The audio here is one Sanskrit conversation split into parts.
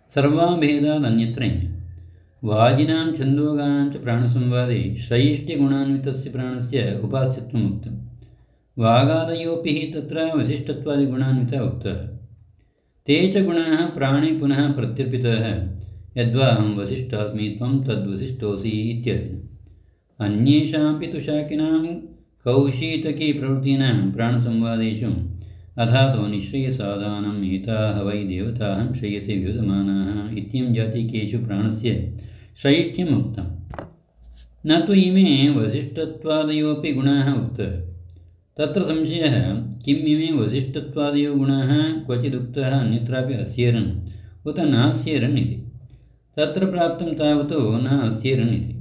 सर्वाभेदादन्यत्रैम्य वाजिनां छन्दोगानां च प्राणसंवादे शैष्ट्यगुणान्वितस्य प्राणस्य उपास्यत्वम् उक्तम्। वागादयोऽपि तत्र वसिष्ठत्वादिगुणान्विता उक्तः। ते च गुणाः प्राणे पुनः प्रत्यर्पिताः। यद्वा अहं वसिष्ठोऽस्मि त्वं तद्वसिष्ठोऽसि इत्यादिना। अन्येषामपि तु शाकिनां कौशीतकीप्रवृत्तीनां प्राणसंवादेषु अथातो निःश्रेयसाधानं एताः वै देवताहं श्रेयसे विवदमानाः इत्यं जातिकेषु प्राणस्य शैष्ठ्यम् उक्तम्। न तु इमे वसिष्ठत्वादयोऽपि गुणाः उक्तः। तत्र संशयः किम् इमे वसिष्ठत्वादयो गुणाः क्वचिदुक्तः अन्यत्रापि अस्येरन् उत नास्येरन् इति। तत्र प्राप्तं तावत् न अस्येरन् इति।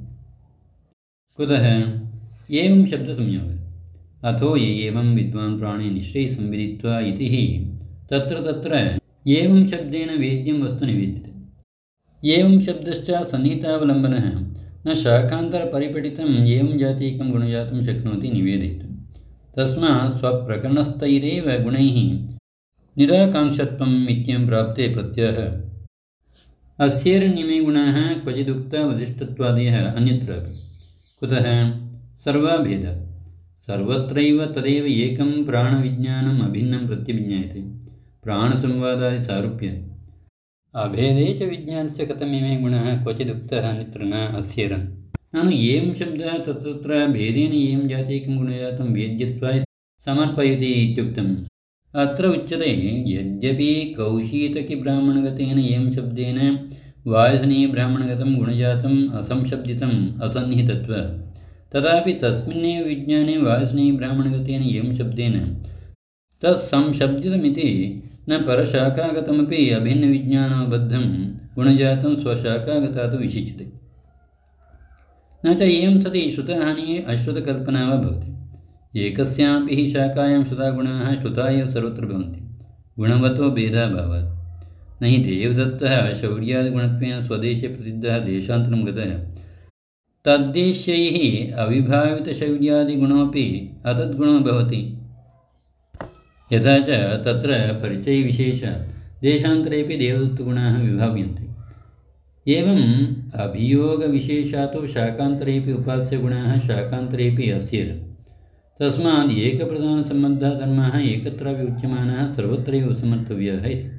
कुतः एवं शब्दसंयोगः अथो य एवं विद्वान् प्राणे निःश्रेयसं विदित्वा इति हि तत्र एवं शब्देन वेद्यं वस्तु निवेद्यते। एवं शब्दश्च सन्निहितावलम्बनः न शाखान्तरपरिपठितम् एवं जातीकं गुणजातं शक्नोति निवेदयितुम्। तस्मात् स्वप्रकरणस्थैरेव गुणैः निराकाङ्क्षत्वम् इत्यं प्राप्ते प्रत्ययः अस्येरण्यमे गुणाः क्वचिदुक्ता वसिष्ठत्वादयः अन्यत्रापि। कुतः सर्वाभेदात् सर्वत्रैव तदेव एकं प्राणविज्ञानम् अभिन्नं प्रत्यभिज्ञायते। प्राणसंवादादिसारूप्य अभेदे च विज्ञानस्य कथमिमे गुणः क्वचिदुक्तः अन्यत्र न अस्येरन्। नानु एवं शब्दः तत्र भेदेन एवं जातीकं गुणजातं वेद्यत्वाय समर्पयति इत्युक्तम्। अत्र उच्यते यद्यपि कौशीतकीब्राह्मणगतेन एवं शब्देन वायसनीयब्राह्मणगतं गुणजातम् असंशब्दितम् असन्निहितत्वात् तथापि तस्मिन्नेव विज्ञाने वायसनीयब्राह्मणगतेन एवं शब्देन तत्संशब्दितमिति न परशाखागतमपि अभिन्नविज्ञानबद्धं गुणजातं स्वशाखागतात् विशिच्यते। न च एवं सति श्रुतहानिः अश्रुतकल्पना वा भवति। एकस्यामपि हि शाखायां श्रुतागुणाः श्रुता एव सर्वत्र भवन्ति गुणवतो भेदाभावात्। न हि देवदत्तः शौर्यादिगुणत्वेन स्वदेशे प्रसिद्धः देशान्तरं गतः तद्देश्यैः अविभावितशौर्यादिगुणोऽपि असद्गुणो भवति। यथा च तत्र परिचयविशेषात् देशान्तरेऽपि देवदत्तगुणाः विभाव्यन्ते। एवम् अभियोगविशेषातो शाकान्तरेऽपि उपास्यगुणाः शाकान्तरेऽपि अस्येरन्। तस्मात् एकप्रधानसम्बद्धाः धर्माः एकत्रापि उच्यमानाः सर्वत्रैव समर्थव्याः इति।